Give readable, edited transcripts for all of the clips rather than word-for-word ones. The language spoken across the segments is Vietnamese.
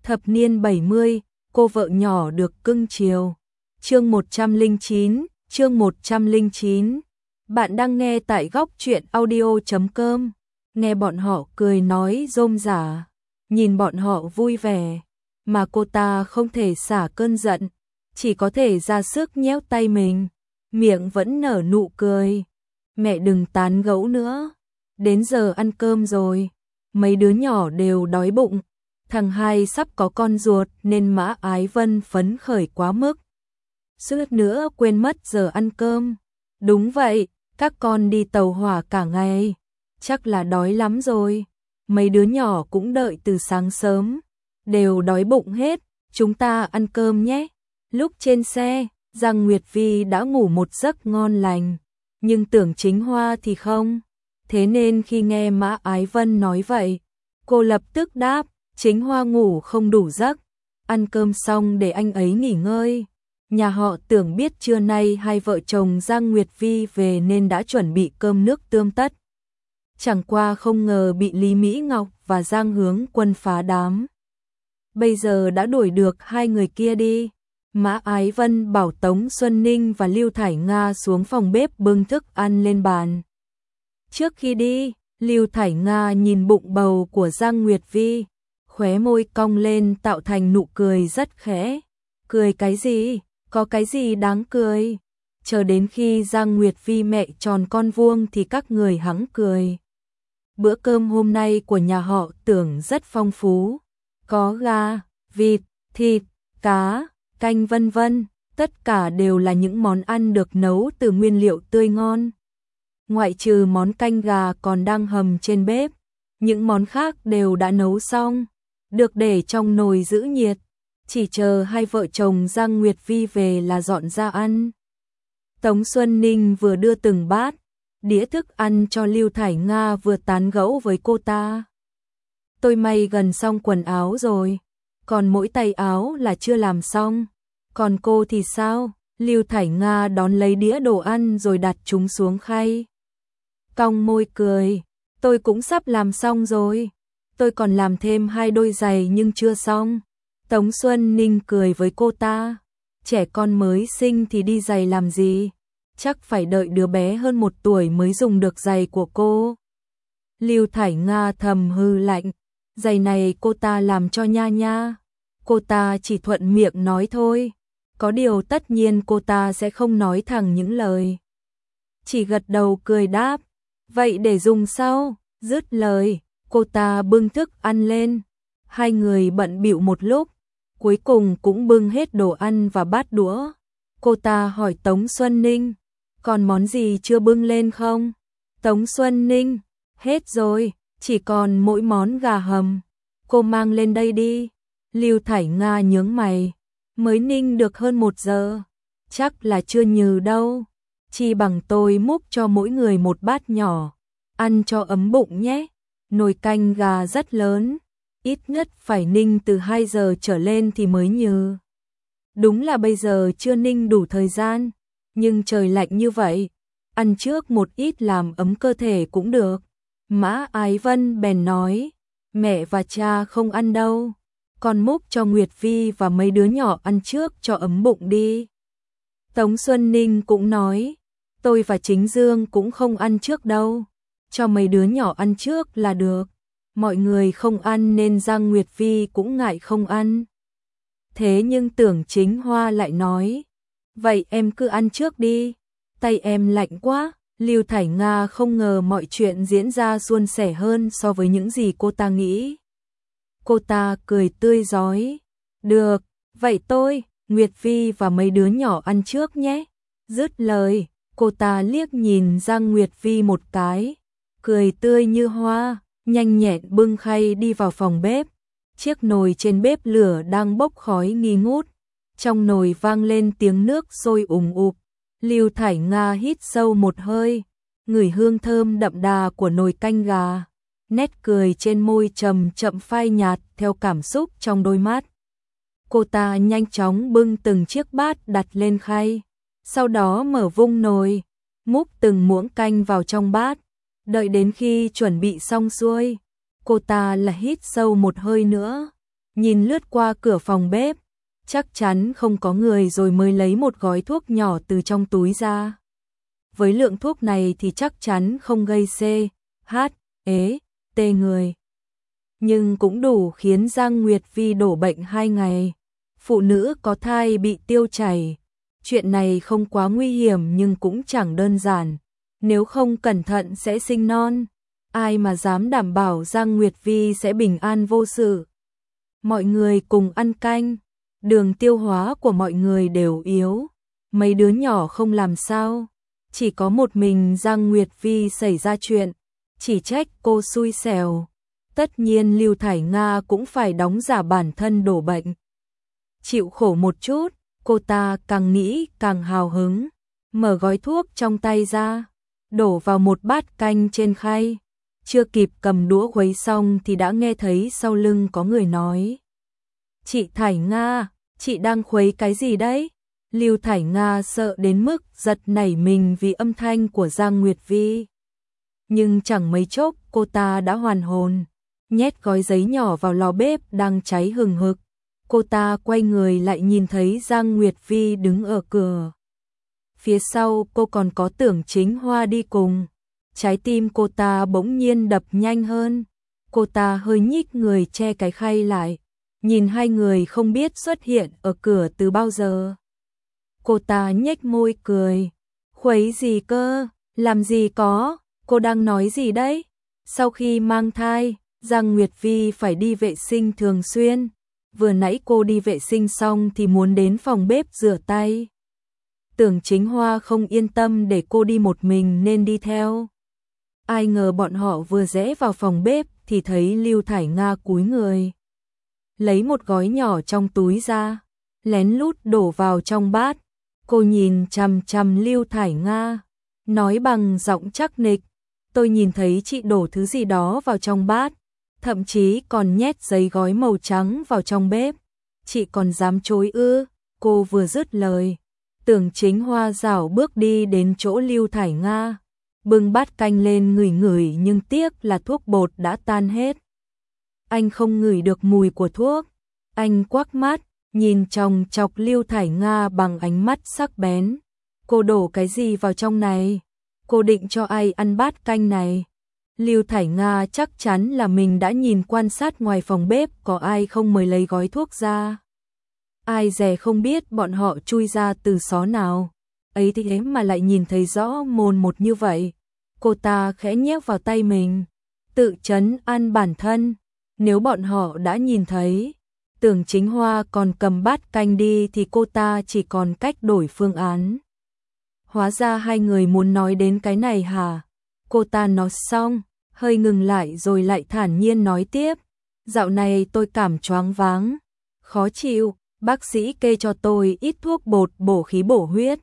Thập niên 70, cô vợ nhỏ được cưng chiều. Chương 109, chương 109. Bạn đang nghe tại góc truyện audio.com. Nghe bọn họ cười nói rôm rả, nhìn bọn họ vui vẻ, mà cô ta không thể xả cơn giận, chỉ có thể ra sức nhéo tay mình, miệng vẫn nở nụ cười. Mẹ đừng tán gẫu nữa, đến giờ ăn cơm rồi, mấy đứa nhỏ đều đói bụng. Thằng hai sắp có con ruột nên Mã Ái Vân phấn khởi quá mức. Suýt nữa quên mất giờ ăn cơm. Đúng vậy, các con đi tàu hỏa cả ngày, chắc là đói lắm rồi. Mấy đứa nhỏ cũng đợi từ sáng sớm, đều đói bụng hết, chúng ta ăn cơm nhé. Lúc trên xe, Giang Nguyệt Vi đã ngủ một giấc ngon lành, nhưng Tưởng Chính Hoa thì không. Thế nên khi nghe Mã Ái Vân nói vậy, cô lập tức đáp, Chính Hoa ngủ không đủ giấc, ăn cơm xong để anh ấy nghỉ ngơi. Nhà họ Tưởng biết trưa nay hai vợ chồng Giang Nguyệt Vi về nên đã chuẩn bị cơm nước tươm tất. Chẳng qua không ngờ bị Lý Mỹ Ngọc và Giang Hướng Quân phá đám. Bây giờ đã đuổi được hai người kia đi. Mã Ái Vân bảo Tống Xuân Ninh và Lưu Thải Nga xuống phòng bếp bưng thức ăn lên bàn. Trước khi đi, Lưu Thải Nga nhìn bụng bầu của Giang Nguyệt Vi, khóe môi cong lên tạo thành nụ cười rất khẽ. Cười cái gì? Có cái gì đáng cười? Chờ đến khi Giang Nguyệt Vi mẹ tròn con vuông thì các người hẵng cười. Bữa cơm hôm nay của nhà họ Tưởng rất phong phú. Có gà, vịt, thịt, cá, canh vân vân. Tất cả đều là những món ăn được nấu từ nguyên liệu tươi ngon. Ngoại trừ món canh gà còn đang hầm trên bếp, những món khác đều đã nấu xong, được để trong nồi giữ nhiệt. Chỉ chờ hai vợ chồng Giang Nguyệt Vi về là dọn ra ăn. Tống Xuân Ninh vừa đưa từng bát, đĩa thức ăn cho Lưu Thải Nga vừa tán gẫu với cô ta. Tôi may gần xong quần áo rồi, còn mỗi tay áo là chưa làm xong. Còn cô thì sao? Lưu Thải Nga đón lấy đĩa đồ ăn rồi đặt chúng xuống khay. Cong môi cười, tôi cũng sắp làm xong rồi. Tôi còn làm thêm 2 đôi giày nhưng chưa xong. Tống Xuân Ninh cười với cô ta. Trẻ con mới sinh thì đi giày làm gì? Chắc phải đợi đứa bé hơn 1 tuổi mới dùng được giày của cô. Lưu Thải Nga thầm hư lạnh. Giày này cô ta làm cho Nha Nha. Cô ta chỉ thuận miệng nói thôi. Có điều tất nhiên cô ta sẽ không nói thẳng những lời. Chỉ gật đầu cười đáp. Vậy để dùng sau. Dứt lời, cô ta bưng thức ăn lên. Hai người bận bịu một lúc, cuối cùng cũng bưng hết đồ ăn và bát đũa. Cô ta hỏi Tống Xuân Ninh, còn món gì chưa bưng lên không? Tống Xuân Ninh, hết rồi, chỉ còn mỗi món gà hầm. Cô mang lên đây đi. Lưu Thải Nga nhướng mày, mới ninh được hơn 1 giờ, chắc là chưa nhừ đâu. Chi bằng tôi múc cho mỗi người một bát nhỏ, ăn cho ấm bụng nhé. Nồi canh gà rất lớn, ít nhất phải ninh từ 2 giờ trở lên thì mới nhừ. Đúng là bây giờ chưa ninh đủ thời gian, nhưng trời lạnh như vậy, ăn trước một ít làm ấm cơ thể cũng được. Mã Ái Vân bèn nói, mẹ và cha không ăn đâu, con múc cho Nguyệt Vi và mấy đứa nhỏ ăn trước cho ấm bụng đi. Tống Xuân Ninh cũng nói, tôi và Chính Dương cũng không ăn trước đâu, cho mấy đứa nhỏ ăn trước là được. Mọi người không ăn nên Giang Nguyệt Vi cũng ngại không ăn. Thế nhưng Tưởng Chính Hoa lại nói, vậy em cứ ăn trước đi, tay em lạnh quá. Lưu Thải Nga không ngờ mọi chuyện diễn ra suôn sẻ hơn so với những gì cô ta nghĩ. Cô ta cười tươi rói, được, vậy tôi, Nguyệt Vi và mấy đứa nhỏ ăn trước nhé. Dứt lời, cô ta liếc nhìn Giang Nguyệt Vi một cái, cười tươi như hoa, nhanh nhẹn bưng khay đi vào phòng bếp. Chiếc nồi trên bếp lửa đang bốc khói nghi ngút, trong nồi vang lên tiếng nước sôi ùm ụp. Lưu Thải Nga hít sâu một hơi, ngửi hương thơm đậm đà của nồi canh gà. Nét cười trên môi chậm chậm phai nhạt theo cảm xúc trong đôi mắt. Cô ta nhanh chóng bưng từng chiếc bát đặt lên khay, sau đó mở vung nồi, múc từng muỗng canh vào trong bát. Đợi đến khi chuẩn bị xong xuôi, cô ta lại hít sâu một hơi nữa, nhìn lướt qua cửa phòng bếp, chắc chắn không có người rồi mới lấy một gói thuốc nhỏ từ trong túi ra. Với lượng thuốc này thì chắc chắn không gây CHE người. Nhưng cũng đủ khiến Giang Nguyệt Vi đổ bệnh 2 ngày. Phụ nữ có thai bị tiêu chảy. Chuyện này không quá nguy hiểm nhưng cũng chẳng đơn giản. Nếu không cẩn thận sẽ sinh non. Ai mà dám đảm bảo Giang Nguyệt Vi sẽ bình an vô sự. Mọi người cùng ăn canh. Đường tiêu hóa của mọi người đều yếu. Mấy đứa nhỏ không làm sao. Chỉ có một mình Giang Nguyệt Vi xảy ra chuyện. Chỉ trách cô xui xẻo. Tất nhiên Lưu Thải Nga cũng phải đóng giả bản thân đổ bệnh. Chịu khổ một chút, cô ta càng nghĩ càng hào hứng. Mở gói thuốc trong tay ra, đổ vào một bát canh trên khay. Chưa kịp cầm đũa khuấy xong thì đã nghe thấy sau lưng có người nói. Chị Thải Nga, chị đang khuấy cái gì đấy? Lưu Thải Nga sợ đến mức giật nảy mình vì âm thanh của Giang Nguyệt Vi. Nhưng chẳng mấy chốc cô ta đã hoàn hồn, nhét gói giấy nhỏ vào lò bếp đang cháy hừng hực. Cô ta quay người lại nhìn thấy Giang Nguyệt Vi đứng ở cửa. Phía sau cô còn có Tưởng Chính Hoa đi cùng. Trái tim cô ta bỗng nhiên đập nhanh hơn. Cô ta hơi nhích người che cái khay lại. Nhìn hai người không biết xuất hiện ở cửa từ bao giờ. Cô ta nhếch môi cười. Khuấy gì cơ? Làm gì có? Cô đang nói gì đấy? Sau khi mang thai, Giang Nguyệt Vi phải đi vệ sinh thường xuyên. Vừa nãy cô đi vệ sinh xong thì muốn đến phòng bếp rửa tay. Tưởng Chính Hoa không yên tâm để cô đi một mình nên đi theo. Ai ngờ bọn họ vừa rẽ vào phòng bếp thì thấy Lưu Thải Nga cúi người. Lấy một gói nhỏ trong túi ra, lén lút đổ vào trong bát. Cô nhìn chằm chằm Lưu Thải Nga, nói bằng giọng chắc nịch. Tôi nhìn thấy chị đổ thứ gì đó vào trong bát, thậm chí còn nhét giấy gói màu trắng vào trong bếp. Chị còn dám chối ư? Cô vừa dứt lời, Tưởng Chính Hoa rảo bước đi đến chỗ Lưu Thải Nga, bưng bát canh lên ngửi ngửi nhưng tiếc là thuốc bột đã tan hết. Anh không ngửi được mùi của thuốc. Anh quắc mắt, nhìn chòng chọc Lưu Thải Nga bằng ánh mắt sắc bén. Cô đổ cái gì vào trong này? Cô định cho ai ăn bát canh này? Lưu Thải Nga chắc chắn là mình đã nhìn quan sát ngoài phòng bếp có ai không mới lấy gói thuốc ra. Ai dè không biết bọn họ chui ra từ xó nào. Ấy thế mà lại nhìn thấy rõ mồn một như vậy. Cô ta khẽ nhét vào tay mình, tự trấn an bản thân. Nếu bọn họ đã nhìn thấy, Tưởng Chính Hoa còn cầm bát canh đi thì cô ta chỉ còn cách đổi phương án. Hóa ra hai người muốn nói đến cái này hả? Cô ta nói xong, hơi ngừng lại rồi lại thản nhiên nói tiếp. Dạo này tôi cảm choáng váng, khó chịu, bác sĩ kê cho tôi ít thuốc bột bổ khí bổ huyết.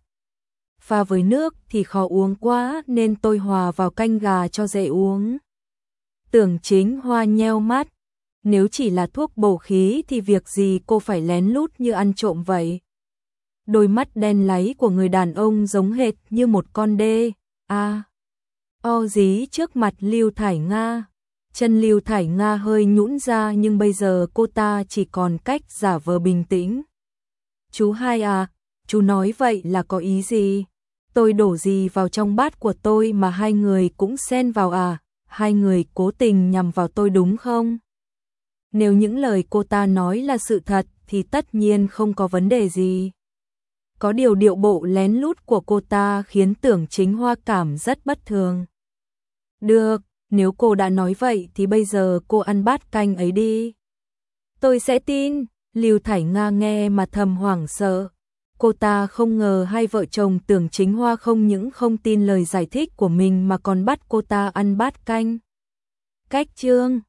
Pha với nước thì khó uống quá nên tôi hòa vào canh gà cho dễ uống. Tưởng Chính Hoa nheo mắt. Nếu chỉ là thuốc bổ khí thì việc gì cô phải lén lút như ăn trộm vậy? Đôi mắt đen láy của người đàn ông giống hệt như một con đê. O dí trước mặt Lưu Thải Nga. Chân Lưu Thải Nga hơi nhũn ra nhưng bây giờ cô ta chỉ còn cách giả vờ bình tĩnh. Chú hai à, chú nói vậy là có ý gì? Tôi đổ gì vào trong bát của tôi mà hai người cũng xen vào à? Hai người cố tình nhằm vào tôi đúng không? Nếu những lời cô ta nói là sự thật thì tất nhiên không có vấn đề gì. Có điều điệu bộ lén lút của cô ta khiến Tưởng Chính Hoa cảm rất bất thường. Được, nếu cô đã nói vậy thì bây giờ cô ăn bát canh ấy đi. Tôi sẽ tin. Lưu Thải Nga nghe mà thầm hoảng sợ. Cô ta không ngờ hai vợ chồng Tưởng Chính Hoa không những không tin lời giải thích của mình mà còn bắt cô ta ăn bát canh. Cách chương